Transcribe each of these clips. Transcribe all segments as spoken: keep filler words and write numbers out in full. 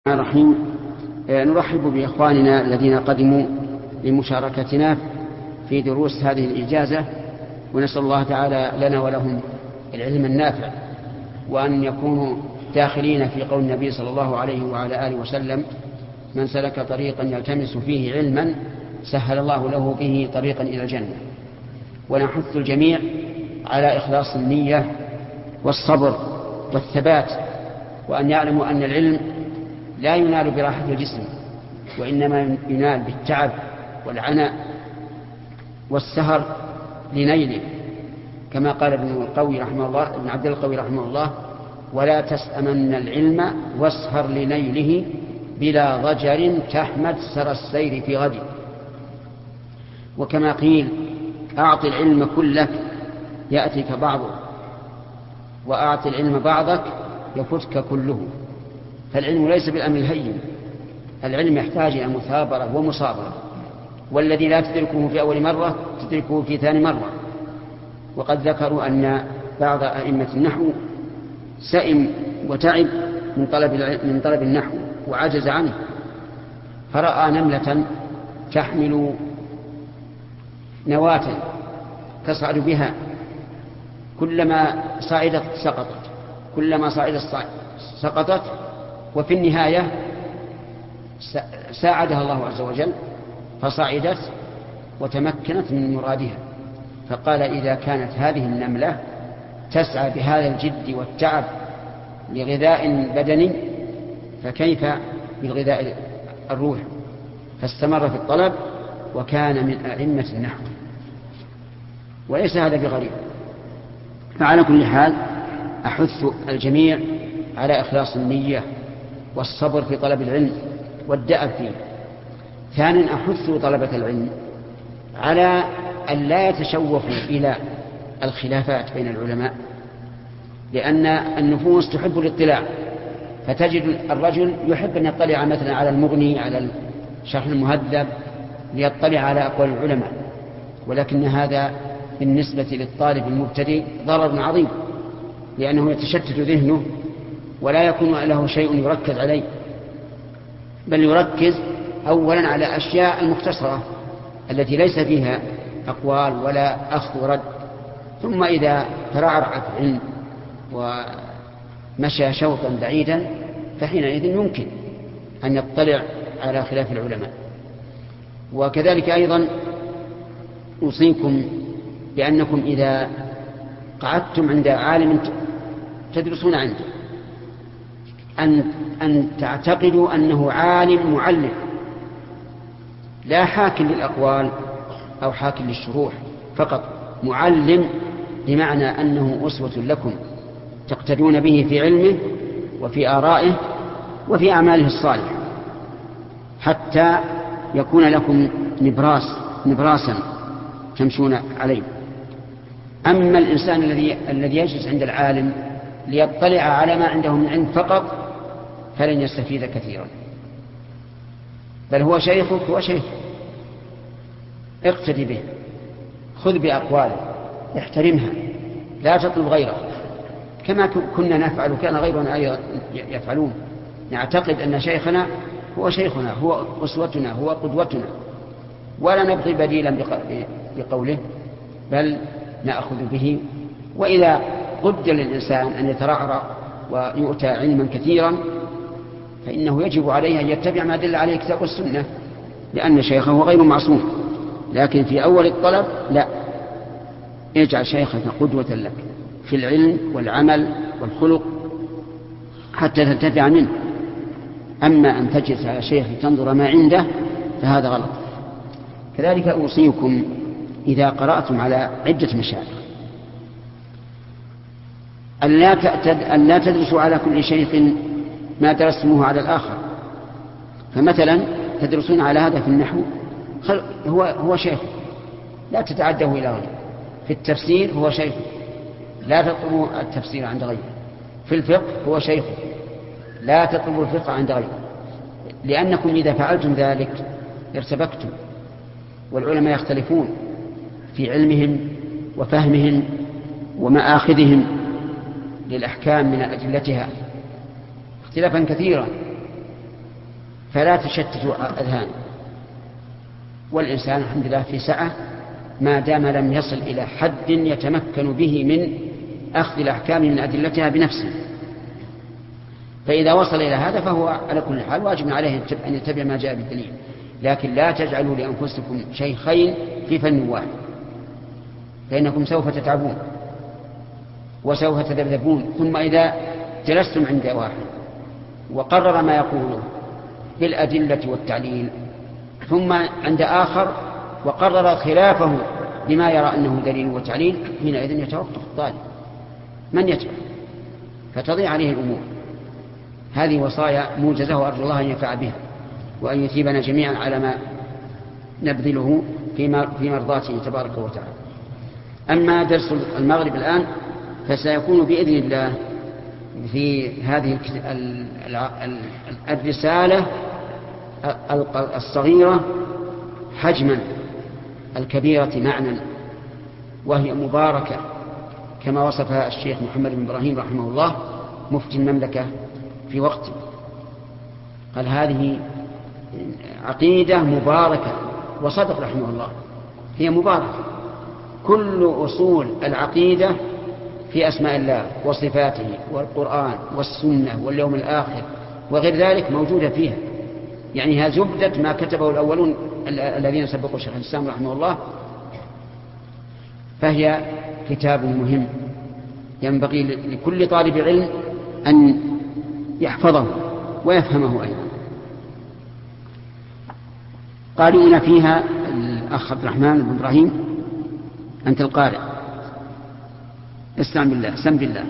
الرحمن الرحيم. نرحب بإخواننا الذين قدموا لمشاركتنا في دروس هذه الإجازة، ونسأل الله تعالى لنا ولهم العلم النافع، وأن يكونوا داخلين في قول النبي صلى الله عليه وعلى آله وسلم: من سلك طريقا يلتمس فيه علما سهل الله له به طريقا إلى الجنة. ونحث الجميع على إخلاص النية والصبر والثبات، وأن يعلموا أن العلم لا ينال براحة الجسم، وإنما ينال بالتعب والعناء والسهر لنيله، كما قال ابن القوي رحمه الله ابن عبد القوي رحمه الله: ولا تسأمن العلم واسهر لنيله بلا ضجر تحمد سر السير في غد. وكما قيل: أعط العلم كلك يأتيك بعضه، وأعط العلم بعضك يفتك كله. فالعلم ليس بالأمر الهين، العلم يحتاج إلى مثابرة ومصابرة، والذي لا تدركه في أول مرة تدركه في ثاني مرة. وقد ذكروا أن بعض أئمة النحو سئم وتعب من طلب من طلب النحو وعجز عنه، فرأى نملة تحمل نواة تصعد بها، كلما صعدت سقطت، كلما صعدت سقطت، وفي النهاية ساعدها الله عز وجل فصعدت وتمكنت من مرادها. فقال: إذا كانت هذه النملة تسعى بهذا الجد والتعب لغذاء بدني، فكيف بالغذاء الروح؟ فاستمر في الطلب وكان من أئمة النحو، وليس هذا بغريب. فعلى كل حال أحث الجميع على إخلاص النية والصبر في طلب العلم والدأب فيه. ثانيا، أحث طلبة العلم على أن لا يتشوفوا إلى الخلافات بين العلماء، لأن النفوس تحب الاطلاع، فتجد الرجل يحب أن يطلع مثلا على المغني، على الشرح المهذب، ليطلع على أقوال العلماء، ولكن هذا بالنسبة للطالب المبتدئ ضرر عظيم، لأنه يتشتت ذهنه ولا يكون له شيء يركز عليه، بل يركز أولا على أشياء المختصرة التي ليس فيها أقوال ولا أخذ ورد، ثم إذا ترعرع في العلم ومشى شوطا بعيدا فحينئذ يمكن أن يطلع على خلاف العلماء. وكذلك أيضا أوصيكم بأنكم إذا قعدتم عند عالم تدرسون عنده أن, أن تعتقدوا أنه عالم معلم، لا حاكم للأقوال أو حاكم للشروح فقط، معلم بمعنى أنه أسوة لكم تقتدون به في علمه وفي آرائه وفي أعماله الصالحة، حتى يكون لكم نبراس نبراسا تمشون عليه. أما الإنسان الذي الذي يجلس عند العالم ليطلع على ما عنده من علم فقط فلن يستفيد كثيرا، بل هو شيخك هو شيخ، اقتدي به، خذ بأقواله، احترمها، لا تطلب غيره، كما كنا نفعل كان غيرنا أيضا يفعلون. نعتقد أن شيخنا هو شيخنا، هو أسوتنا، هو قدوتنا، ولا نبغي بديلا بقوله، بل نأخذ به. وإذا قدر للإنسان أن يترعرع ويؤتى علما كثيرا فإنه يجب عليه أن يتبع ما دل عليه الكتاب والسنة، لأن شيخه غير معصوم. لكن في أول الطلب لا، اجعل شيخك قدوة لك في العلم والعمل والخلق حتى تنتفع منه. أما أن تجلس على شيخ تنظر ما عنده فهذا غلط. كذلك أوصيكم إذا قرأتم على عدة مشايخ أن لا تأتد أن لا تدرسوا على كل شيخ ما درستموه على الآخر. فمثلا تدرسون على هذا في النحو هو هو شيخ، لا تتعدوا إلى غيره. في التفسير هو شيخ، لا تطلبوا التفسير عند غيره. في الفقه هو شيخ، لا تطلبوا الفقه عند غيره، لأنكم إذا فعلتم ذلك ارتبكتم، والعلماء يختلفون في علمهم وفهمهم ومآخذهم للأحكام من أدلتها اختلافا كثيرا، فلا تشتتوا أذهان، والإنسان الحمد لله في سعة ما دام لم يصل إلى حد يتمكن به من أخذ الأحكام من أدلتها بنفسه. فإذا وصل إلى هذا فهو على كل حال واجب عليه أن يتبع ما جاء بالدليل، لكن لا تجعلوا لأنفسكم شيخين في فن واحد، فإنكم سوف تتعبون وسوف تذبذبون. ثم إذا جلستم عند واحد وقرر ما يقوله بالأدلة والتعليل، ثم عند آخر وقرر خلافه بما يرى أنه دليل وتعليل، حينئذ يتوقف الطالب من يتبع، فتضيع عليه الأمور. هذه وصايا موجزة، وأرجو الله أن ينفع بها وأن يثيبنا جميعا على ما نبذله في مرضاته تبارك وتعالى. أما درس المغرب الآن فسيكون بإذن الله في هذه الرسالة الصغيرة حجما الكبيرة معنى، وهي مباركة كما وصفها الشيخ محمد بن إبراهيم رحمه الله مفتي المملكة في وقته، قال هذه عقيدة مباركة، وصدق رحمه الله، هي مباركة. كل أصول العقيدة في أسماء الله وصفاته والقرآن والسنة واليوم الآخر وغير ذلك موجودة فيها، يعني هذا زبدة ما كتبه الأولون الذين سبقوا شيخ الإسلام رحمه الله. فهي كتاب مهم ينبغي لكل طالب علم أن يحفظه ويفهمه أيضا. قارئنا فيها الأخ عبد الرحمن بن إبراهيم، أنت القارئ، استعن بالله، سم بالله.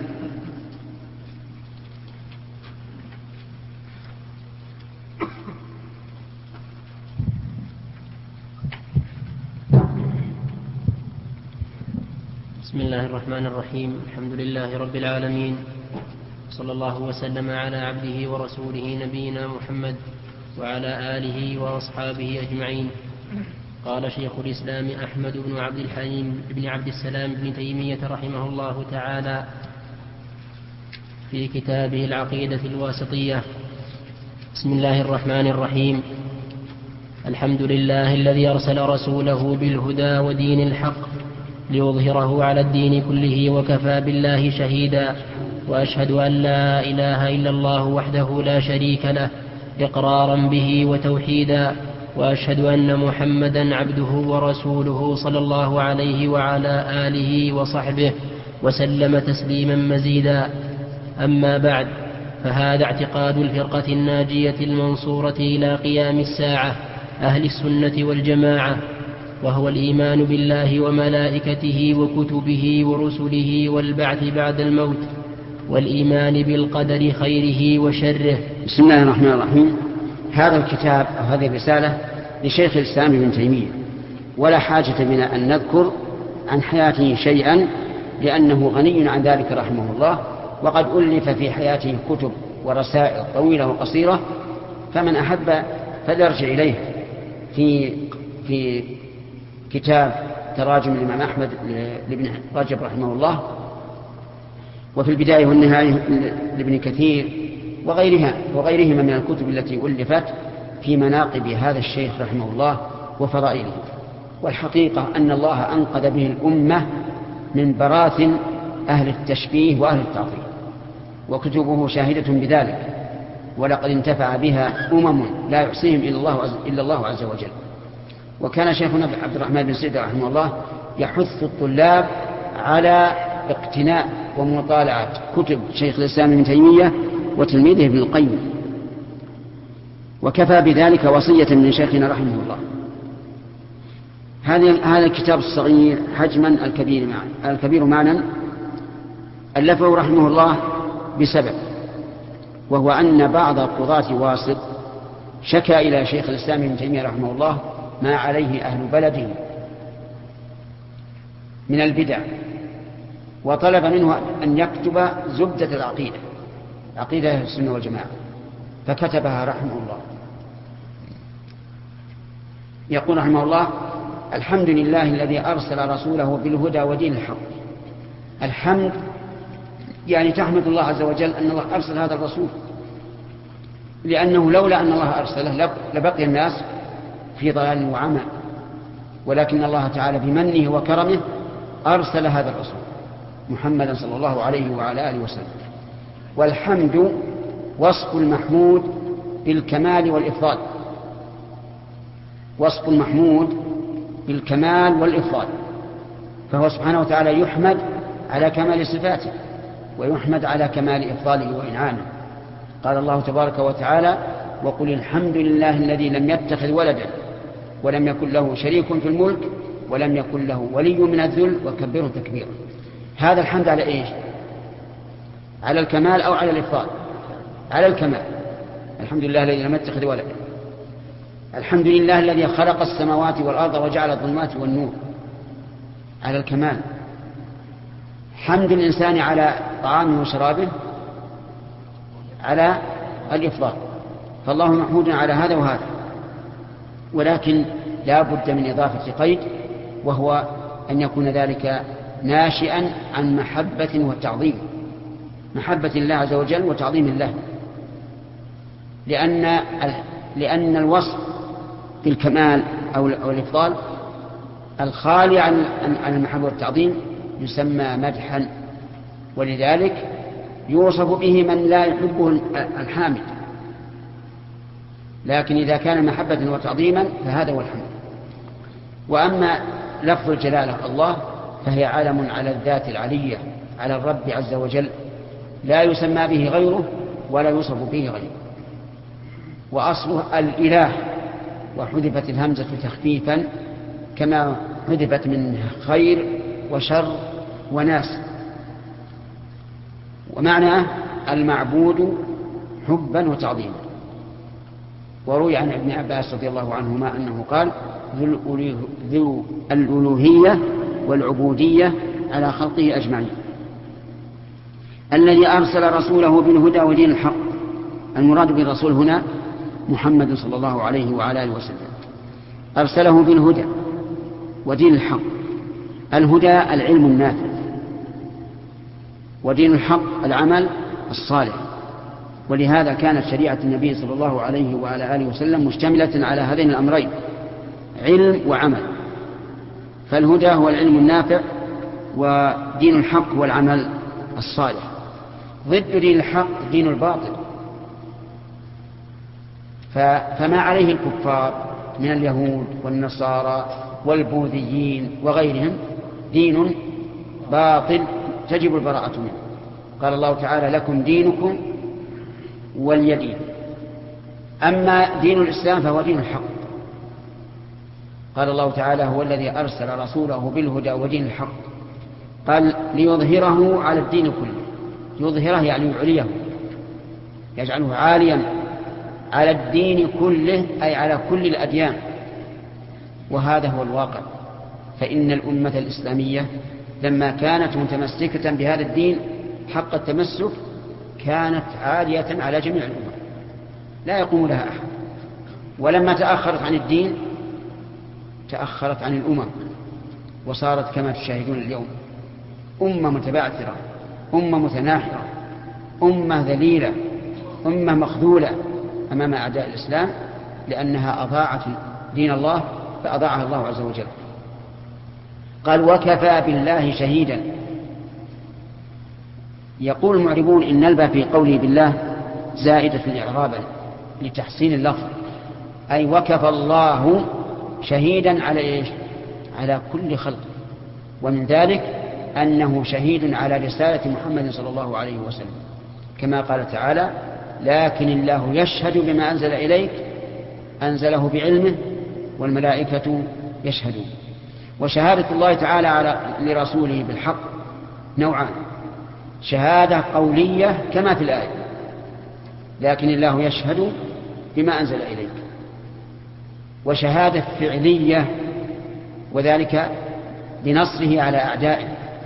بسم الله الرحمن الرحيم. الحمد لله رب العالمين، صلى الله وسلم على عبده ورسوله نبينا محمد وعلى آله وأصحابه أجمعين. قال شيخ الإسلام أحمد بن عبد الحليم بن عبد السلام بن تيمية رحمه الله تعالى في كتابه العقيدة الواسطية: بسم الله الرحمن الرحيم. الحمد لله الذي أرسل رسوله بالهدى ودين الحق ليظهره على الدين كله وكفى بالله شهيدا، وأشهد أن لا إله إلا الله وحده لا شريك له إقرارا به وتوحيدا، وأشهد أن محمدا عبده ورسوله صلى الله عليه وعلى آله وصحبه وسلم تسليما مزيدا. أما بعد، فهذا اعتقاد الفرقة الناجية المنصورة إلى قيام الساعة أهل السنة والجماعة، وهو الإيمان بالله وملائكته وكتبه ورسله والبعث بعد الموت، والإيمان بالقدر خيره وشره. بسم الله الرحمن الرحيم. هذا الكتاب أو هذه الرسالة لشيخ الإسلام ابن تيمية، ولا حاجة بنا أن نذكر عن حياته شيئا لأنه غني عن ذلك رحمه الله، وقد ألف في حياته كتب ورسائل طويلة وقصيرة، فمن أحب فليرجع إليه في في كتاب تراجم الإمام أحمد لابن رجب رحمه الله، وفي البداية والنهاية لابن كثير وغيرها وغيرهما من الكتب التي ألفت في مناقب هذا الشيخ رحمه الله وفضائله. والحقيقة أن الله أنقذ به الأمة من براثن أهل التشبيه وأهل التعطيل، وكتبه شاهدة بذلك، ولقد انتفع بها أمم لا يحصيهم إلا الله, إلا الله عز وجل. وكان شيخنا عبد الرحمن بن سعد رحمه الله يحث الطلاب على اقتناء ومطالعة كتب شيخ الإسلام ابن تيمية وتلميذه ابن القيم، وكفى بذلك وصية من شيخنا رحمه الله. هذا الكتاب الصغير حجما الكبير معنى الكبير معنى ألفه رحمه الله بسبب، وهو أن بعض قضاة واسط شكى إلى شيخ الإسلام ابن تيمية رحمه الله ما عليه أهل بلده من البدع، وطلب منه أن يكتب زبدة العقيدة، عقيدة أهل السنة والجماعة، فكتبها رحمه الله. يقول رحمه الله: الحمد لله الذي أرسل رسوله بالهدى ودين الحق. الحمد يعني تحمد الله عز وجل أن الله أرسل هذا الرسول لأنه لولا أن الله أرسله لبقي الناس في ضلال وعمى، ولكن الله تعالى بمنه وكرمه أرسل هذا الرسول محمدا صلى الله عليه وعلى آله وسلم. والحمد وصف المحمود بالكمال والإفضال، وصف المحمود بالكمال والإفضال، فهو سبحانه وتعالى يحمد على كمال صفاته ويحمد على كمال إفضاله وإنعامه. قال الله تبارك وتعالى: وقل الحمد لله الذي لم يتخذ ولدا ولم يكن له شريك في الملك ولم يكن له ولي من الذل وكبره تكبيرا. هذا الحمد على إيش؟ على الكمال أو على الإفضال؟ على الكمال. الحمد لله الذي لم يتخذ ولدا، الحمد لله الذي خلق السماوات والأرض وجعل الظلمات والنور، على الكمال. حمد الإنسان على طعامه وشرابه على الإفضال، فالله محمود على هذا وهذا، ولكن لا بد من إضافة قيد، وهو أن يكون ذلك ناشئا عن محبة وتعظيم، محبة الله عز وجل وتعظيم الله، لأن لأن الوصف بالكمال أو الإفضال الخالي عن عن المحبة والتعظيم يسمى مدحا، ولذلك يوصف به من لا يحبه الحامد. لكن إذا كان محبة وتعظيما فهذا هو الحمد. وأما لفظ الجلالة الله فهي علم على الذات العلية، على الرب عز وجل، لا يسمى به غيره ولا يوصف به غيره. وأصله الإله، وحذفت الهمزة تخفيفا كما حذفت من خير وشر وناس. ومعناه المعبود حبا وتعظيما. وروي عن ابن عباس رضي الله عنهما أنه قال: ذو الألوهية والعبودية على خلقه أجمعين. الذي أرسل رسوله بالهدى ودين الحق، المراد بالرسول هنا محمد صلى الله عليه وعلى آله وسلم، أرسله بالهدى ودين الحق. الهدى العلم النافع، ودين الحق العمل الصالح. ولهذا كانت شريعة النبي صلى الله عليه وعلى آله وسلم مشتملة على هذين الأمرين، علم وعمل. فالهدى هو العلم النافع، ودين الحق هو العمل الصالح. ضد دين الحق دين الباطل. فما عليه الكفار من اليهود والنصارى والبوذيين وغيرهم دين باطل تجب البراءة منه. قال الله تعالى: لكم دينكم ولي دين. أما دين الإسلام فهو دين الحق. قال الله تعالى: هو الذي أرسل رسوله بالهدى ودين الحق، قال ليظهره على الدين كله. يظهره يعني يعليه، يجعله عاليا على الدين كله، أي على كل الأديان. وهذا هو الواقع. فإن الأمة الإسلامية لما كانت متمسكة بهذا الدين حق التمسك كانت عالية على جميع الأمم، لا يقوم لها أحد. ولما تأخرت عن الدين تأخرت عن الأمم، وصارت كما تشاهدون اليوم أمة متبعثرة، أمة متناحرة، أمة ذليلة، أمة مخذولة أمام أعداء الإسلام، لأنها أضاعت دين الله فأضاعها الله عز وجل. قال: وكفى بالله شهيدا. يقول المعربون إن الباء في قوله بالله زائدة إعرابا لتحسين اللفظ، أي وكفى الله شهيدا على إيش؟ على كل خلق. ومن ذلك أنه شهيد على رسالة محمد صلى الله عليه وسلم، كما قال تعالى: لكن الله يشهد بما أنزل إليك، أنزله بعلمه والملائكة يشهدون. وشهادة الله تعالى على لرسوله بالحق نوعان: شهادة قولية كما في الآية لكن الله يشهد بما أنزل إليك، وشهادة فعلية، وذلك بنصره على أعدائه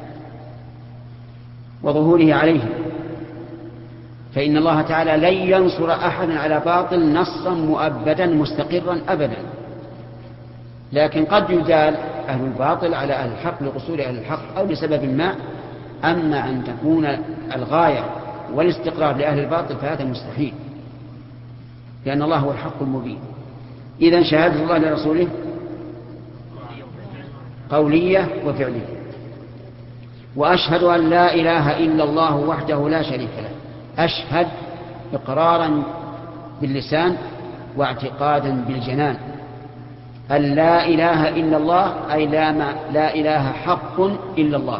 وظهوره عليهم. فإن الله تعالى لن ينصر أحدا على باطل نصا مؤبدا مستقرا أبدا، لكن قد يجال أهل الباطل على أهل الحق لقصور أهل الحق أو لسبب ما. أما أن تكون الغاية والاستقرار لأهل الباطل فهذا مستحيل. لأن الله هو الحق المبين. إذن شهادة الله لرسوله قولية وفعلية. وأشهد أن لا إله إلا الله وحده لا شريك له. أشهد إقرارا باللسان واعتقادا بالجنان أن لا إله إلا الله، أي لا, ما لا إله حق إلا الله.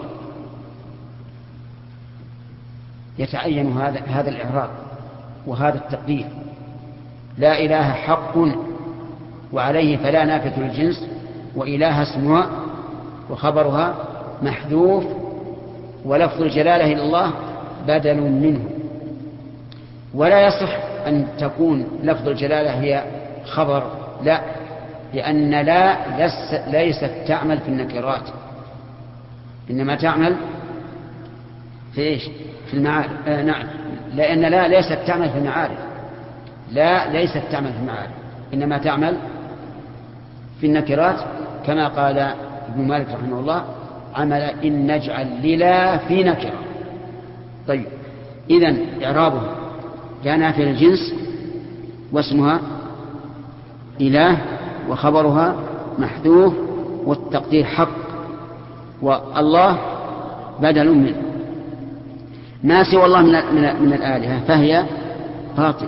يتعين هذا هذا الإعراب وهذا التقدير، لا إله حق، وعليه فلا نافية للجنس، وإله اسمها وخبرها محذوف، ولفظ الجلالة إلى الله بدل منه. ولا يصح أن تكون لفظ الجلالة هي خبر، لا، لأن لا ليست تعمل في النكرات، إنما تعمل في إيش؟ في المعارف. آه نعم، لأن لا ليست تعمل في المعارف، لا ليست تعمل في المعارف، إنما تعمل في النكرات، كما قال ابن مالك رحمه الله: عمل إن نجعل للا في نكرة. طيب، إذن إعرابه لا نافية للجنس، واسمها إله، وخبرها محذوف، والتقدير حق، والله بدل منه. ما سوى الله من, من, من الآلهة فهي باطلة.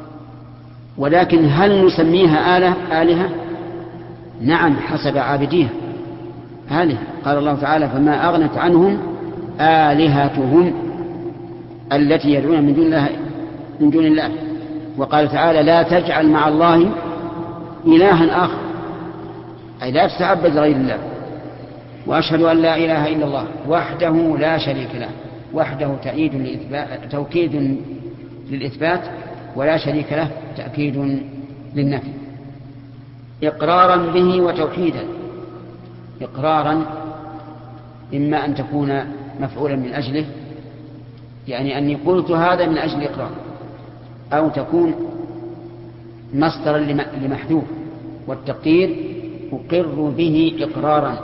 ولكن هل نسميها آلة آلهة؟ نعم، حسب عابديها آلهة. قال الله تعالى: فما أغنت عنهم آلهتهم التي يدعون من دون الله من دون الله. وقال تعالى: لا تجعل مع الله إلها آخر، أي لا تتعبد لغير الله. وأشهد أن لا إله إلا الله وحده لا شريك له. وحده تأييد للإثبات، توكيد للإثبات، ولا شريك له تأكيد للنفي. إقرارا به وتوحيدا. إقرارا إما أن تكون مفعولا من أجله، يعني أني قلت هذا من أجل إقرار، أو تكون مصدرا لمحذوف، والتقدير أقر به إقرارا،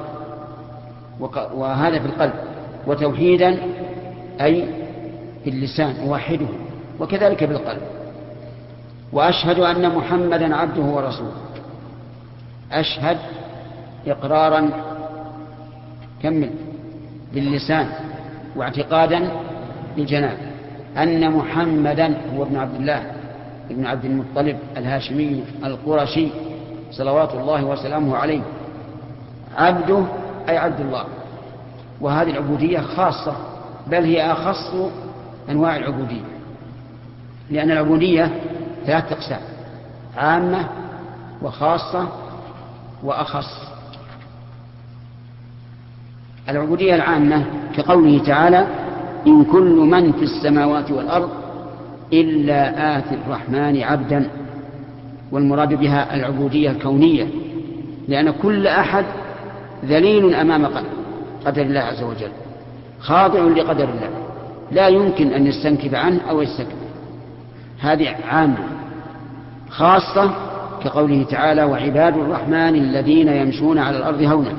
وهذا في القلب. وتوحيدا أي في اللسان أوحده، وكذلك بالقلب. وأشهد أن محمدا عبده ورسوله. أشهد إقرارا كمل باللسان، واعتقادا بالجنان أن محمدا هو ابن عبد الله ابن عبد المطلب الهاشمي القرشي صلوات الله وسلامه عليه، عبده أي عبد الله. وهذه العبودية خاصة، بل هي أخص أنواع العبودية، لأن العبودية ثلاث أقسام: عامة وخاصة وأخص. العبودية العامة كقوله تعالى: إن كل من في السماوات والأرض إلا آتي الرحمن عبدا. والمراد بها العبودية الكونية، لأن كل أحد ذليل أمام قدر الله عز وجل، خاضع لقدر الله، لا يمكن أن يستنكف عنه أو يستكبر. هذه عامة. خاصة كقوله تعالى: وعباد الرحمن الذين يمشون على الأرض هونا.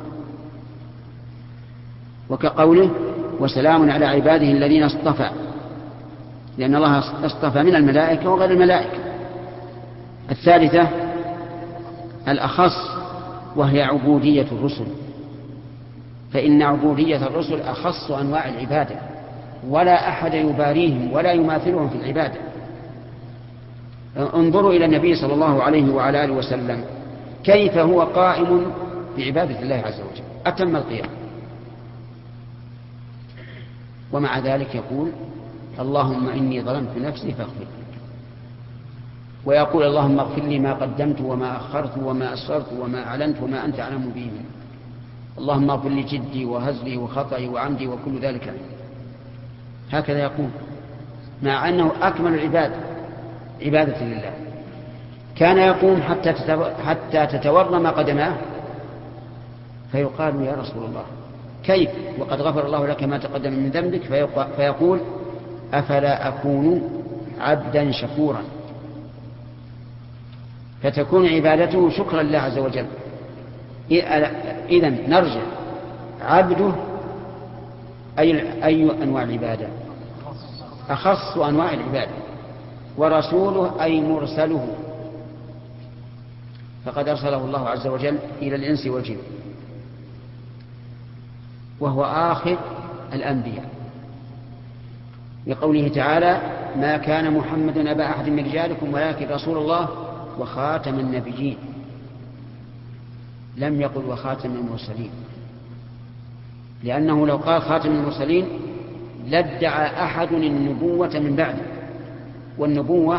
وكقوله: وسلام على عباده الذين اصطفى، لأن الله اصطفى من الملائكة وغير الملائكة. الثالثة الأخص، وهي عبودية الرسل، فإن عبودية الرسل أخص أنواع العبادة، ولا أحد يباريهم ولا يماثلهم في العبادة. انظروا إلى النبي صلى الله عليه وعلى آله وسلم كيف هو قائم بعبادة الله عز وجل أتم القيام، ومع ذلك يقول: اللهم إني ظلمت نفسي فاغفر لي. ويقول: اللهم اغفر لي ما قدمت وما أخرت وما أسررت وما أعلنت وما أنت أعلم به مني. اللهم اغفر لي جدي وهزلي وخطئي وعمدي وكل ذلك. هكذا يقول، مع أنه أكمل العبادة عبادة لله. كان يقوم حتى حتى تتورم قدماه، فيقال: يا رسول الله كيف وقد غفر الله لك ما تقدم من ذنبك؟ فيقول: أفلا أكون عبدا شكورا؟ فتكون عبادته شكرا لله عز وجل. إذن نرجع: عبده أي, أي أنواع العبادة؟ أخص أنواع العبادة، ورسوله أي مرسله، فقد أرسله الله عز وجل إلى الإنس والجن، وهو آخر الأنبياء، لقوله تعالى: ما كان محمد أبا أحد من رجالكم ولكن رسول الله وخاتم النبيين، لم يقل وخاتم المرسلين، لأنه لو قال خاتم المرسلين لادعى أحد النبوة من بعده، والنبوة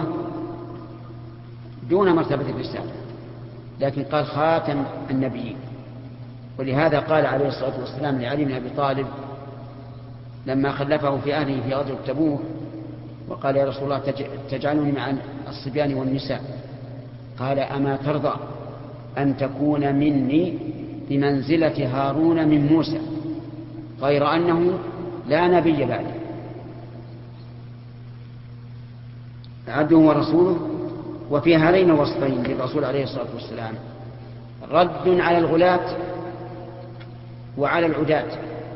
دون مرتبة الرسالة، لكن قال خاتم النبيين. ولهذا قال عليه الصلاة والسلام لعلي بن أبي طالب لما خلفه في أهله في غزوة تبوك وقال: يا رسول الله تجعلني مع الصبيان والنساء؟ قال: أما ترضى أن تكون مني بمنزلة هارون من موسى، غير أنه لا نبي بعده. عبده ورسوله. وفي هذين الوصفين للرسول عليه الصلاة والسلام رد على الغلاة وعلى العداة.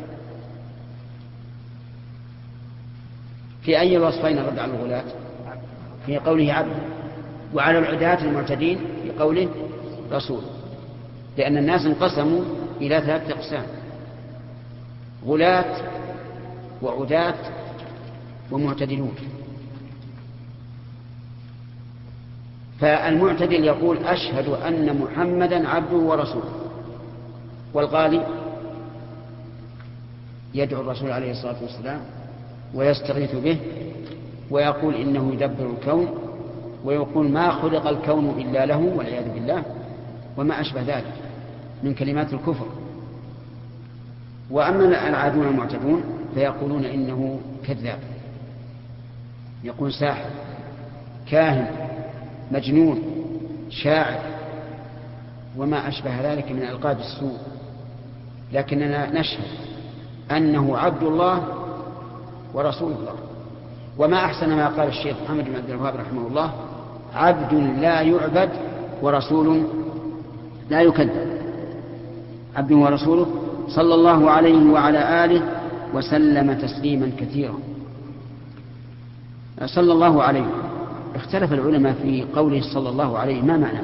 في أي الوصفين رد على الغلاة؟ في قوله عبد، وعلى العداة المعتدين في قوله رسول، لأن الناس انقسموا إلى ثلاثة أقسام: غلاة وعداة ومعتدلون. فالمعتدل يقول: أشهد أن محمدا عبده ورسوله، والغالي يدعو الرسول عليه الصلاة والسلام ويستغيث به ويقول إنه يدبر الكون، ويقول ما خلق الكون إلا له والعياذ بالله، وما أشبه ذلك من كلمات الكفر. وأما العادون المعتدون فيقولون إنه كذاب، يقول ساحر، كاهن، مجنون، شاعر، وما أشبه ذلك من ألقاب السوء. لكننا نشهد أنه عبد الله ورسول الله. وما أحسن ما قال الشيخ محمد بن عبد الوهاب رحمه الله: عبد لا يعبد ورسول لا يكذب. عبد ورسوله صلى الله عليه وعلى آله وسلم تسليما كثيرا. صلى الله عليه، اختلف العلماء في قوله صلى الله عليه ما معنى.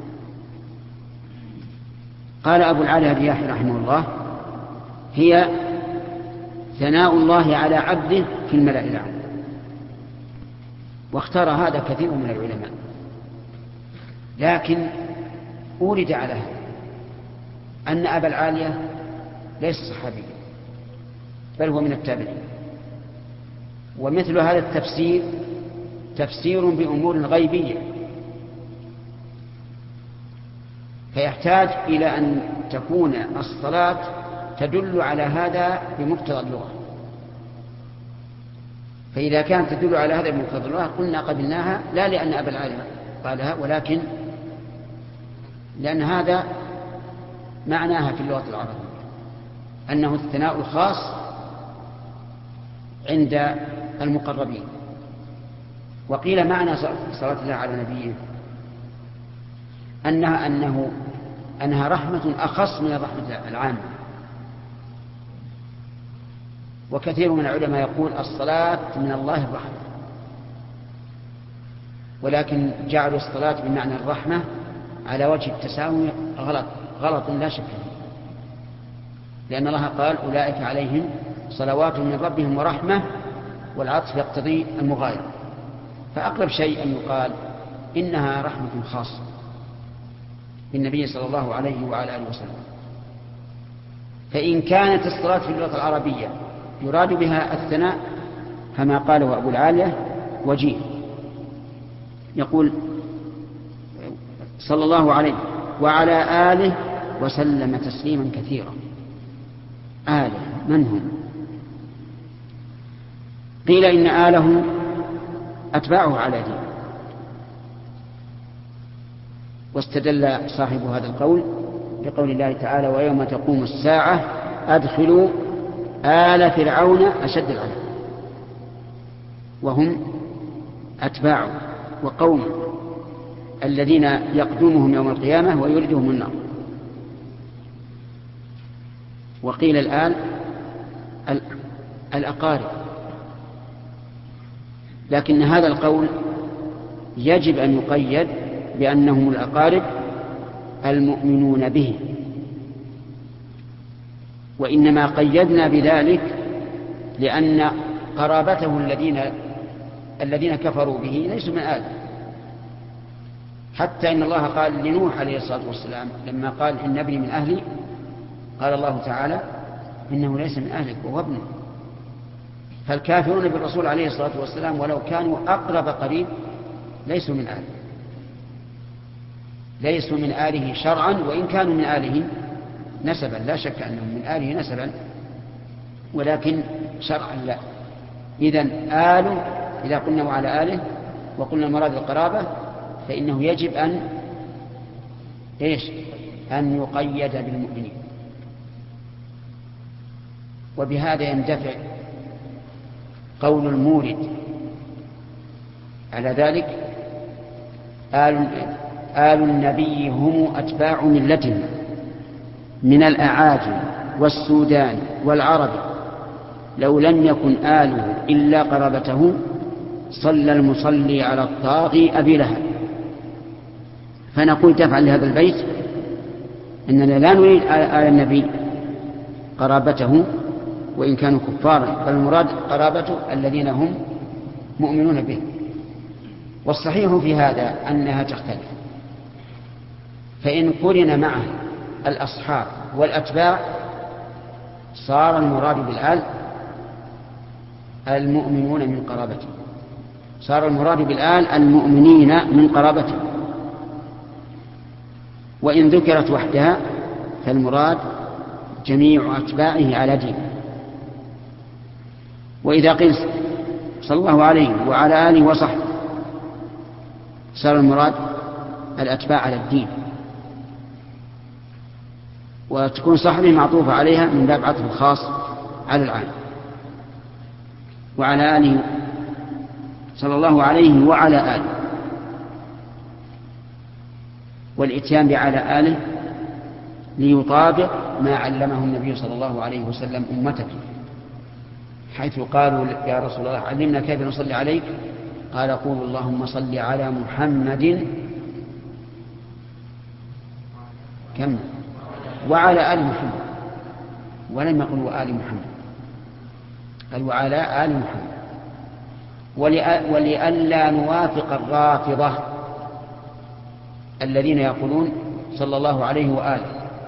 قال أبو العالي الرياحي رحمه الله: هي ثناء الله على عبده في الملأ الأعلى. واختار هذا كثير من العلماء، لكن أورد على هذا أن أبا العالية ليس صحابيا بل هو من التابعين، ومثل هذا التفسير تفسير بأمور غيبية، فيحتاج إلى أن تكون الصلاة تدل على هذا بمقتضى اللغة. فإذا كانت تدل على هذا بمقتضى اللغة قلنا قبلناها، لا لأن أبا العالية قالها، ولكن لأن هذا معناها في اللغة العربية أنه الثناء الخاص عند المقربين. وقيل معنى صلاة الله على نبيه أنها, أنه أنها رحمة أخص من الرحمة العامة. وكثير من العلماء يقول الصلاة من الله الرحمة، ولكن جعلوا الصلاة بمعنى الرحمة على وجه التساوي غلط غلط لا شك فيه، لأن الله قال أولئك عليهم صلوات من ربهم ورحمة، والعطف يقتضي المغايرة. فأقرب شيء أن يقال إنها رحمة خاصة بالنبي صلى الله عليه وعلى آله وسلم. فإن كانت الصلاة في اللغة العربية يراد بها الثناء فما قاله أبو العالية وجيه. يقول صلى الله عليه وعلى آله وسلم تسليما كثيرا. آله من هم؟ قيل إن آله أتباعه على دين. واستدل صاحب هذا القول بقول الله تعالى: ويوم تقوم الساعة أدخلوا آل فرعون أشد العذاب. وهم أتباعه وقوم الذين يقدمهم يوم القيامة ويردهم النار. وقيل الآن الأقارب، لكن هذا القول يجب أن يقيد بأنهم الأقارب المؤمنون به، وإنما قيدنا بذلك لأن قرابته الذين الذين كفروا به ليسوا من آله. حتى إن الله قال لنوح عليه الصلاة والسلام لما قال إن ابني من أهلي، قال الله تعالى إنه ليس من أهلك وهو ابنه. فالكافرون بالرسول عليه الصلاة والسلام ولو كانوا أقرب قريب ليسوا من آله، ليسوا من آله شرعا، وإن كانوا من آله نسبا، لا شك أنهم من آله نسبا، ولكن شرعا لا. إذن آل إذا قلنا وعلى آله وقلنا المراد القرابة فإنه يجب أن إيش أن يقيد بالمؤمنين. وبهذا يندفع قول المورد على ذلك آل, آل النبي هم أتباع ملته من الأعاجم والسودان والعرب، لو لم يكن آله إلا قرابته صلى المصلي على الطاغي أبي لهب. فنقول تفعل لهذا البيت إننا لا نريد آل النبي قرابته وإن كانوا كفارا، فالمراد قرابته الذين هم مؤمنون به. والصحيح في هذا أنها تختلف، فإن قرن معه الأصحاب والأتباع صار المراد بالآل المؤمنون من قرابته، صار المراد بالآل المؤمنين من قرابته. وإن ذكرت وحدها فالمراد جميع أتباعه على دين. وإذا قيل صلى الله عليه وعلى آله وصحبه صار المراد الأتباع على الدين، وتكون صحبه معطوفة عليها من باب عطف الخاص على العام. وعلى آله صلى الله عليه وعلى آله، والإتيان بعلى آله ليطابق ما علمه النبي صلى الله عليه وسلم أمته، حيث قالوا يا رسول الله علمنا كيف نصلي عليك، قال قولوا اللهم صل على محمد كم وعلى آل محمد، ولم يقل وآل محمد، قال وعلى آل محمد. ولئلا نوافق الرافضة الذين يقولون صلى الله عليه وآله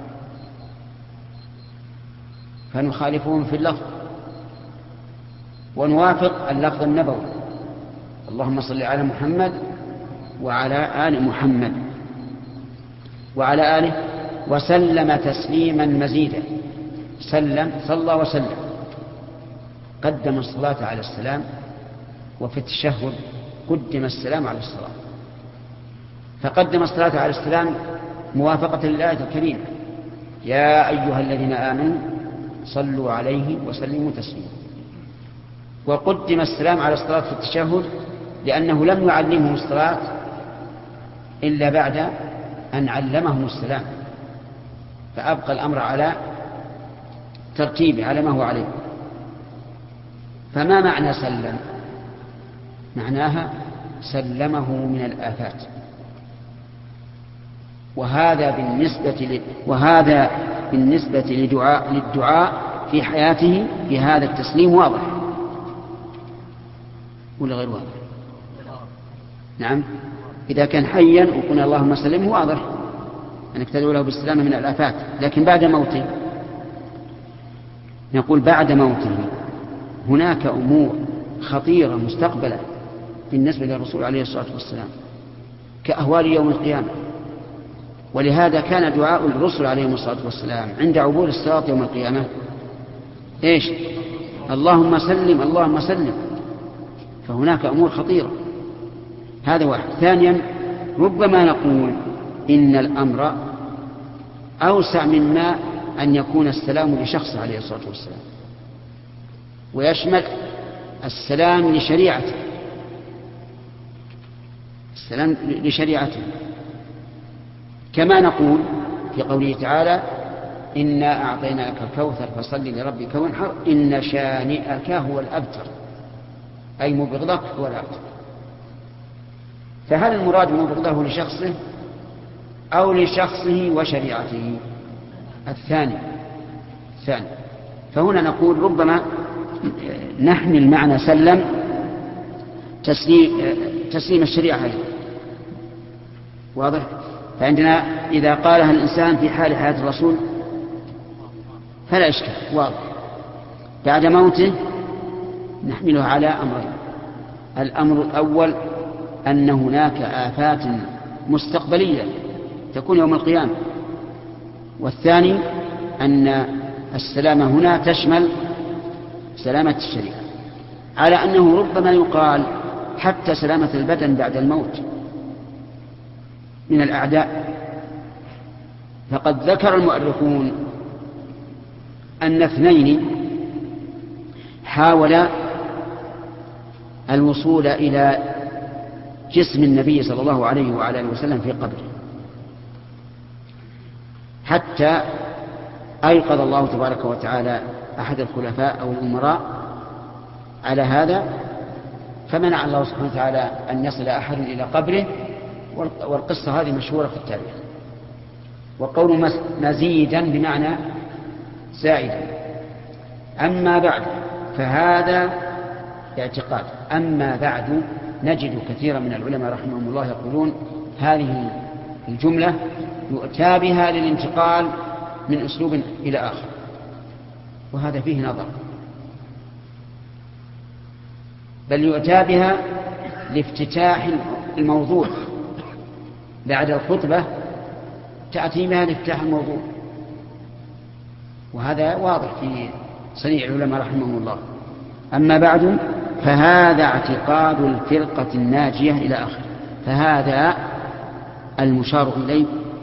فنخالفهم في اللفظ ونوافق اللفظ النبوي اللهم صل على محمد وعلى آل محمد وعلى آله وسلم تسليما مزيدا. سلم صلى وسلم، قدم الصلاة على السلام، وفي التشهد قدم السلام على الصلاة، فقدم الصلاة على السلام موافقة للآية الكريمة يا أيها الذين آمنوا صلوا عليه وسلموا تسليما. وقدم السلام على الصلاة في التشهد لأنه لم يعلمهم الصلاة إلا بعد أن علمهم السلام، فأبقى الأمر على ترتيبه على ما هو عليه. فما معنى سلم؟ معناها سلمه من الآفات، وهذا بالنسبة ل... وهذا بالنسبة لدعاء... للدعاء في حياته بهذا التسليم واضح ولا غير واضح؟ نعم، إذا كان حيا وقلنا اللهم سلمه واضح أنك تدعو له بالسلامة من الآفات، لكن بعد موته نقول بعد موته هناك أمور خطيرة مستقبلة بالنسبة للرسول عليه الصلاة والسلام كأهوال يوم القيامة. ولهذا كان دعاء الرسل عليهم الصلاة والسلام عند عبور الصراط يوم القيامة إيش؟ اللهم سلم اللهم سلم. فهناك أمور خطيرة، هذا واحد. ثانيا ربما نقول إن الأمر أوسع مما أن يكون السلام لشخص عليه الصلاة والسلام، ويشمل السلام لشريعته، السلام لشريعته، كما نقول في قوله تعالى إنا أعطيناك الكوثر فصل لربك وانحر إن شانئك هو الأبتر، أي مبغضك هو الأبتر. فهل المراد بغضه لشخصه أو لشخصه وشريعته؟ الثاني الثاني فهنا نقول ربما نحمل معنى سلم تسليم, تسليم الشريعة عليه. واضح؟ فعندنا إذا قالها الإنسان في حال حياة الرسول فلا إشكال، واضح. بعد موته نحمله على أمرين: الأمر الأول أن هناك آفات مستقبلية تكون يوم القيامة، والثاني أن السلامة هنا تشمل سلامة الشريعة، على أنه ربما يقال حتى سلامة البدن بعد الموت من الأعداء. فقد ذكر المؤرخون أن اثنين حاولا الوصول إلى جسم النبي صلى الله عليه وعلى آله وسلم في قبره، حتى أيقظ الله تبارك وتعالى أحد الخلفاء أو الأمراء على هذا، فمنع الله سبحانه وتعالى أن يصل أحد إلى قبره. والقصة هذه مشهورة في التاريخ. وقول مزيدا بمعنى زائدا. أما بعد فهذا اعتقاد. أما بعد نجد كثيرا من العلماء رحمهم الله يقولون هذه الجملة يؤتى بها للانتقال من أسلوب إلى آخر، وهذا فيه نظر، بل يؤتى بها لافتتاح الموضوع بعد الخطبة، تأتي بها لافتتاح الموضوع، وهذا واضح في صنيع العلماء رحمهم الله. أما بعد فهذا اعتقاد الفرقة الناجية إلى آخر. فهذا المشار إليه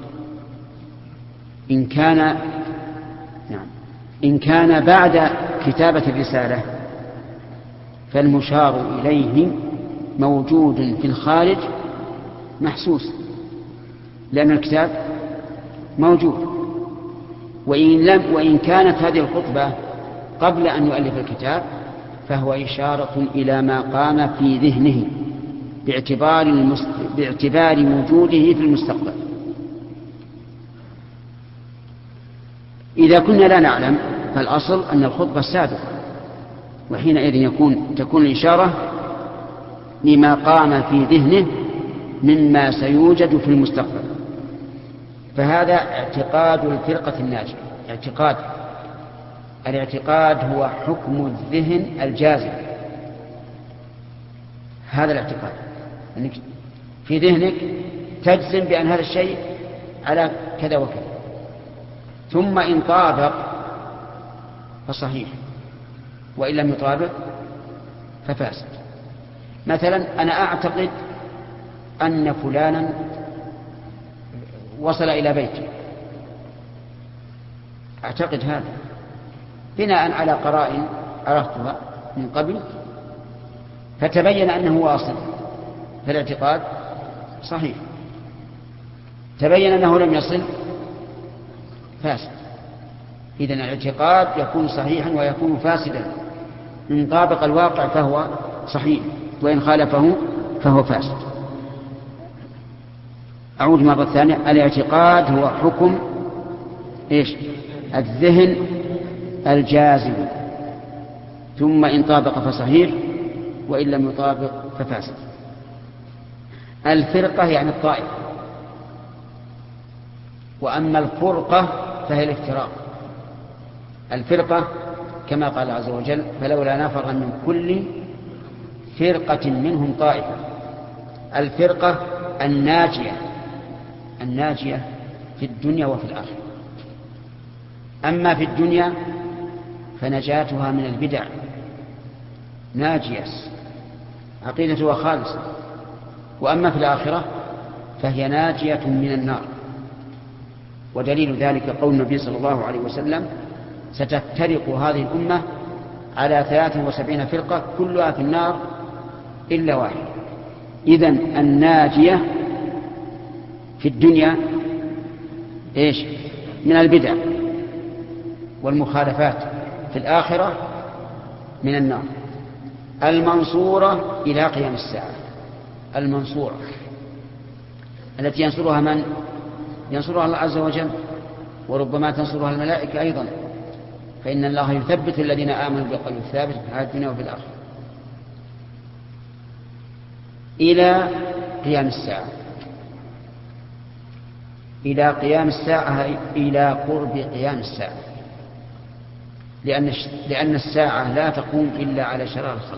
إن كان نعم إن كان بعد كتابة الرسالة فالمشار إليه موجود في الخارج محسوس، لأن الكتاب موجود. وإن, لم وإن كانت هذه الخطبة قبل أن يؤلف الكتاب فهو إشارة إلى ما قام في ذهنه باعتبار, المست... باعتبار وجوده في المستقبل. إذا كنا لا نعلم فالأصل أن الخطبة السابقة، وحينئذ يكون تكون الإشارة لما قام في ذهنه مما سيوجد في المستقبل. فهذا اعتقاد الفرقة الناجية. اعتقاد الاعتقاد هو حكم الذهن الجازم. هذا الاعتقاد أنك في ذهنك تجزم بأن هذا الشيء على كذا وكذا، ثم إن طابق فصحيح، وإن لم يطابق ففاسد. مثلا أنا أعتقد أن فلانا وصل إلى بيتي، أعتقد هذا بناء على قرائن عرفتها من قبل، فتبين أنه واصل، فالاعتقاد صحيح. تبين أنه لم يصل فاسد. إذن الاعتقاد يكون صحيحا ويكون فاسدا. إن طابق الواقع فهو صحيح، وإن خالفه فهو فاسد. أعود مرة ثانية. الاعتقاد هو حكم إيش؟ الذهن الجازم، ثم إن طابق فصحيح وإن لم يطابق ففاسد. الفرقة يعني الطائفة، وأما الفرقة فهي الافتراق. الفرقة كما قال عز وجل فلولا نفر من كل فرقة منهم طائفة. الفرقة الناجية، الناجية في الدنيا وفي الآخرة. أما في الدنيا فنجاتها من البدع، ناجية عقيدتها خالصة. وأما في الآخرة فهي ناجية من النار. ودليل ذلك قول النبي صلى الله عليه وسلم ستفترق هذه الأمة على ثلاث وسبعين فرقة كلها في النار إلا واحد. إذن الناجية في الدنيا إيش؟ من البدع والمخالفات، في الآخرة من النار. المنصورة إلى قيام الساعة، المنصورة التي ينصرها من؟ ينصرها الله عز وجل، وربما تنصرها الملائكة أيضا، فإن الله يثبت الذين آمنوا بالقول الثابت في الحياة الدنيا وفي الآخرة إلى قيام الساعة. إلى قيام الساعة إلى قرب قيام الساعة، لأن لأن الساعة لا تقوم إلا على شرار الخلق،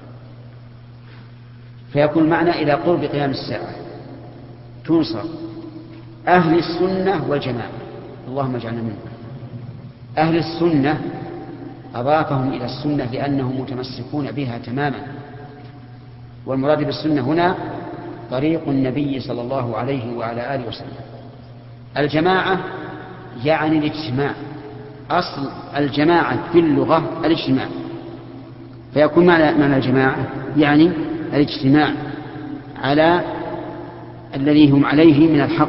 فيكون معنى إلى قرب قيام الساعة تنصر أهل السنة والجماعة. اللهم اجعلنا منهم. أهل السنة أضافهم إلى السنة لأنهم متمسكون بها تماما، والمراد بالسنة هنا طريق النبي صلى الله عليه وعلى آله وسلم. الجماعة يعني الاجتماع، أصل الجماعة في اللغة الاجتماع، فيكون معنى الجماعة يعني الاجتماع على الذي هم عليه من الحق.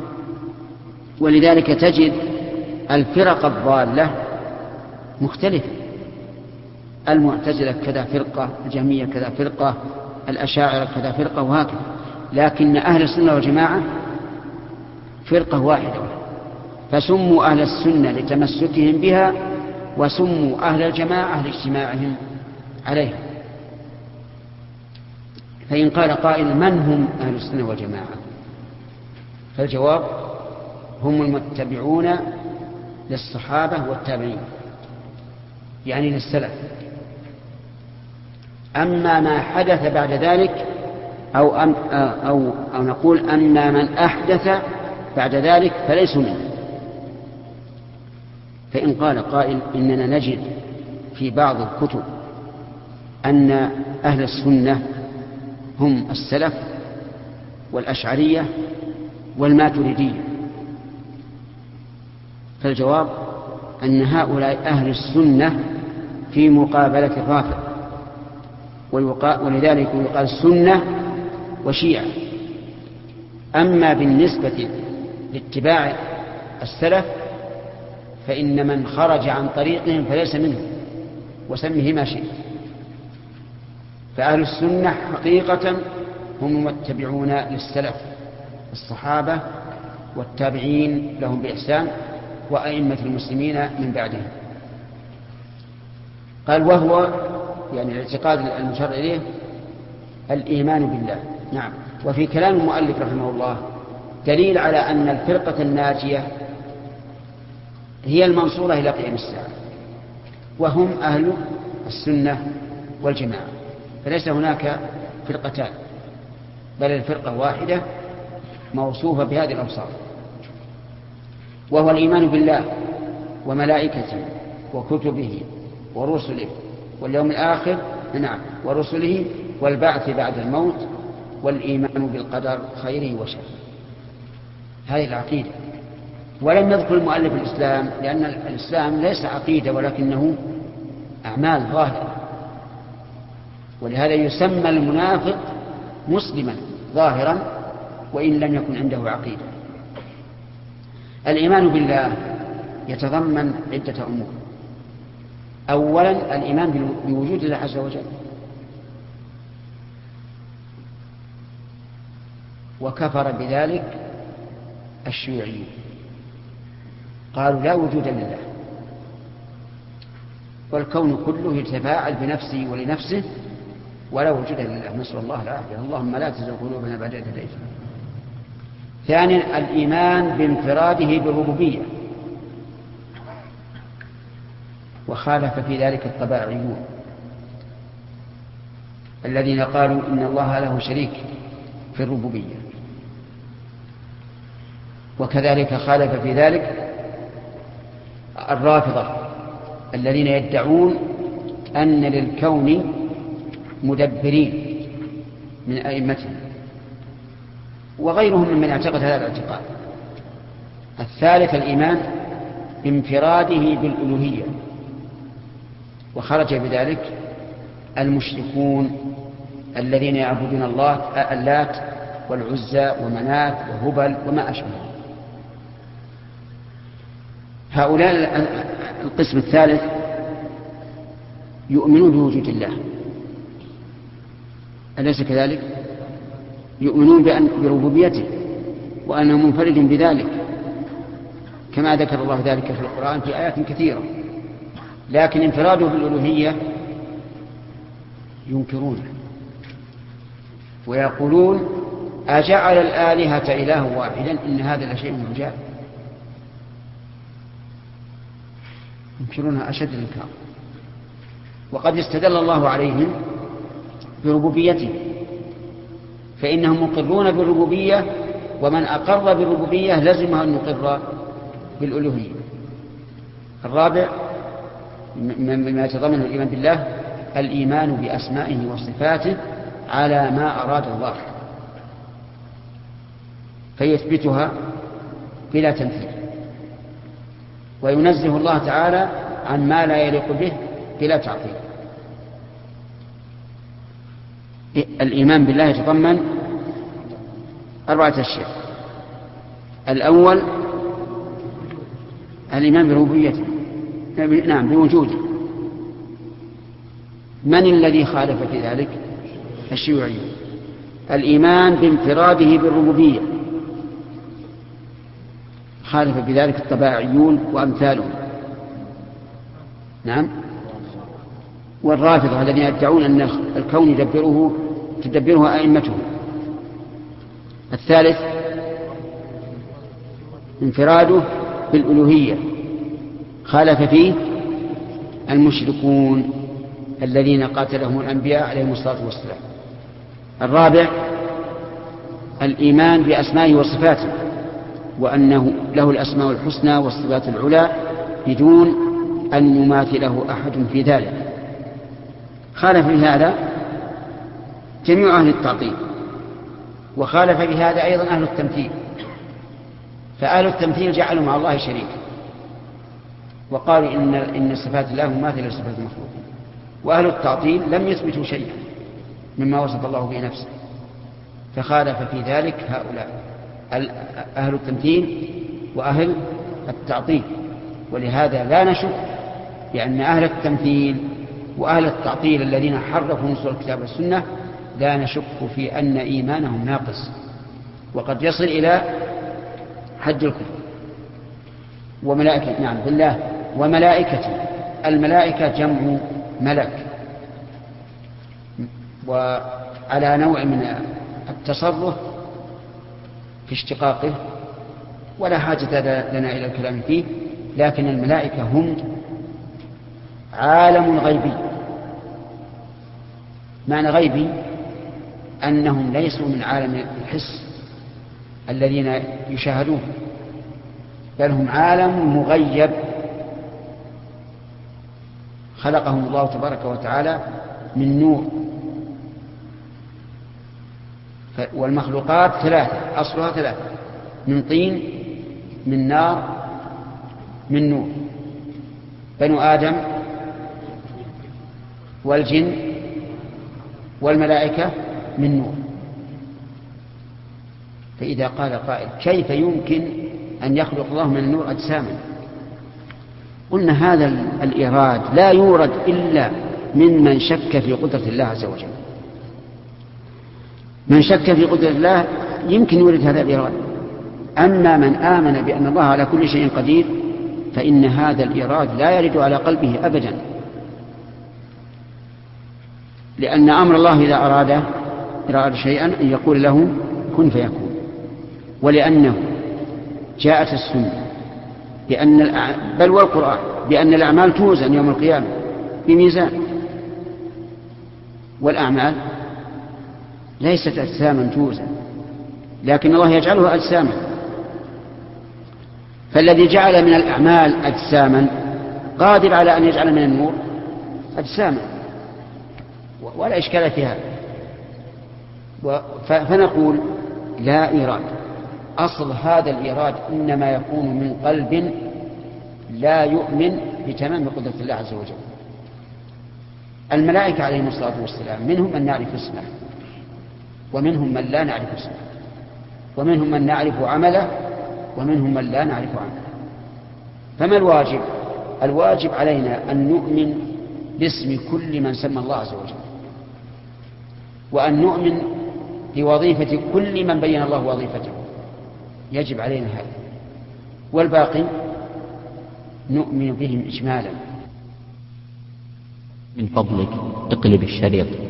ولذلك تجد الفرق الضالة مختلفة، المعتزلة كذا فرقة، الجهمية كذا فرقة، الأشاعرة كذا فرقة، وهكذا، لكن أهل السنة والجماعة فرقة واحدة، فسموا أهل السنة لتمسكهم بها، وسموا أهل الجماعة لاجتماعهم عليها. فإن قال قائل من هم أهل السنة والجماعة؟ فالجواب هم المتبعون للصحابة والتابعين، يعني للسلف. أما ما حدث بعد ذلك أو, أم أو, أو نقول أما من أحدث بعد ذلك فليسوا منه. فإن قال قائل إننا نجد في بعض الكتب أن أهل السنة هم السلف والأشعرية والماتريدية، فالجواب أن هؤلاء أهل السنة في مقابلة الرافضة، ولذلك يقال سنة وشيعة. أما بالنسبة لاتباع السلف فإن من خرج عن طريقهم فليس منهم، وسمه ما شئت. فأهل السنة حقيقة هم المتبعون للسلف الصحابة والتابعين لهم بإحسان وأئمة المسلمين من بعدهم. قال وهو يعني الاعتقاد المشار إليه الإيمان بالله. نعم. وفي كلام المؤلف رحمه الله دليل على أن الفرقة الناجية هي المنصورة إلى قيام الساعة، وهم أهل السنة والجماعة، فليس هناك فرقتان، بل الفرقة واحدة موصوفة بهذه الأوصاف، وهو الإيمان بالله وملائكته وكتبه ورسله واليوم الآخر، نعم، ورسله والبعث بعد الموت والإيمان بالقدر خيره وشره. هذه العقيدة. ولم يذكر المؤلف الإسلام لأن الإسلام ليس عقيدة ولكنه أعمال ظاهرة، ولهذا يسمى المنافق مسلما ظاهرا وإن لم يكن عنده عقيدة. الإيمان بالله يتضمن عدة أمور. أولا الإيمان بوجود الله عز وجل، وكفر بذلك الشيوعيون، قالوا لا وجود لله، والكون كله يتفاعل بنفسه ولنفسه ولا وجود لله، نسأل الله العافية. اللهم لا تزغ قلوبنا بعد إذ هديتنا. ثانيا الإيمان بانفراده بالربوبية، وخالف في ذلك الطباعيون الذين قالوا إن الله له شريك في الربوبية، وكذلك خالف في ذلك الرافضة الذين يدعون أن للكون مدبرين من أئمتهم، وغيرهم ممن اعتقد هذا الاعتقاد. الثالث الإيمان بانفراده بالألوهية، وخرج بذلك المشركون الذين يعبدون الله اللات والعزى ومنات وهبل وما أشبه. هؤلاء القسم الثالث يؤمنون بوجود الله، أليس كذلك؟ يؤمنون بأن بربوبيته وأنه منفرد بذلك، كما ذكر الله ذلك في القرآن في آيات كثيرة. لكن انفراده بالألوهية ينكرونه ويقولون أجعل الآلهة إله واحدا إن هذا لشيء عجاب، ينكرونها أشد الإنكار. وقد استدل الله عليهم بربوبيته، فإنهم مقرون بالربوبية، ومن أقر بالربوبية لزمه أن يقر بالألوهية. الرابع مما يتضمنه الإيمان بالله الإيمان بأسمائه وصفاته على ما أراد الله، فيثبتها بلا تمثيل، وينزه الله تعالى عن ما لا يليق به بلا تعطيل. الإيمان بالله يتضمن أربعة أشياء. الأول الإيمان بربوبيته، نعم بوجوده. من الذي خالف في ذلك؟ الشيوعيون. الإيمان بانفراده بالربوبية، خالف بذلك الطباعيون وأمثالهم، نعم. والرافضة الذين يدعون أن الكون يدبره تدبره أئمتهم. الثالث انفراده بالألوهية، خالف فيه المشركون الذين قاتلهم الأنبياء عليهم الصلاة والسلام. الرابع الإيمان بأسمائه وصفاته، وأنه له الأسماء الحسنى والصفات العلى بدون أن يماثله أحد في ذلك. خالف في هذا جميع أهل التعطيل، وخالف في هذا أيضا أهل التمثيل، فأهل التمثيل جعلوا مع الله شريكا وقالوا إن, إن صفات الله مماثلة لصفات المخلوقين، وأهل التعطيل لم يثبتوا شيئا مما وصف الله به نفسه، فخالف في ذلك هؤلاء أهل التمثيل وأهل التعطيل. ولهذا لا نشك بأن أهل التمثيل وأهل التعطيل الذين حرفوا نصوص الكتاب والسنة لا نشك في أن إيمانهم ناقص، وقد يصل إلى حد الكفر. وملائكة، نعم بالله وملائكته. الملائكة جمع ملك، وعلى نوع من التصرف في اشتقاقه ولا حاجة لنا إلى الكلام فيه، لكن الملائكة هم عالم غيبي. معنى غيبي أنهم ليسوا من عالم الحس الذين يشاهدون، بل هم عالم مغيب خلقهم الله تبارك وتعالى من نور. والمخلوقات ثلاثة، أصلها ثلاثة: من طين، من نار، من نور. بنو آدم والجن والملائكة من نور. فإذا قال قائل كيف يمكن أن يخلق الله من النور أجساما؟ قلنا هذا الإيراد لا يورد إلا ممن شك في قدرة الله عز وجل. من شك في قدرة الله يمكن يورد هذا الإيراد، أما من آمن بأن الله على كل شيء قدير فإن هذا الإيراد لا يرد على قلبه أبدا، لأن أمر الله إذا أراد إراد شيئا أن يقول له كن فيكون. ولأنه جاءت السنة بأن الأع... بل والقرآن بأن الأعمال توزن يوم القيامة بميزان، والأعمال ليست أجساما توزن، لكن الله يجعلها أجساما. فالذي جعل من الأعمال أجساما قادر على أن يجعل من النور أجساما، ولا إشكال في هذا. فنقول لا إيراد. أصل هذا الإيراد إنما يكون من قلب لا يؤمن بتمام قدرة الله عز وجل. الملائكة عليهم الصلاة والسلام منهم من نعرف اسمه، ومنهم من لا نعرف اسمه، ومنهم من نعرف عمله، ومنهم من لا نعرف عمله. فما الواجب؟ الواجب علينا أن نؤمن باسم كل من سمى الله عز وجل، وأن نؤمن بوظيفة كل من بين الله وظيفته، يجب علينا هذا، والباقي نؤمن بهم إجمالا. من فضلك اقلب الشريط.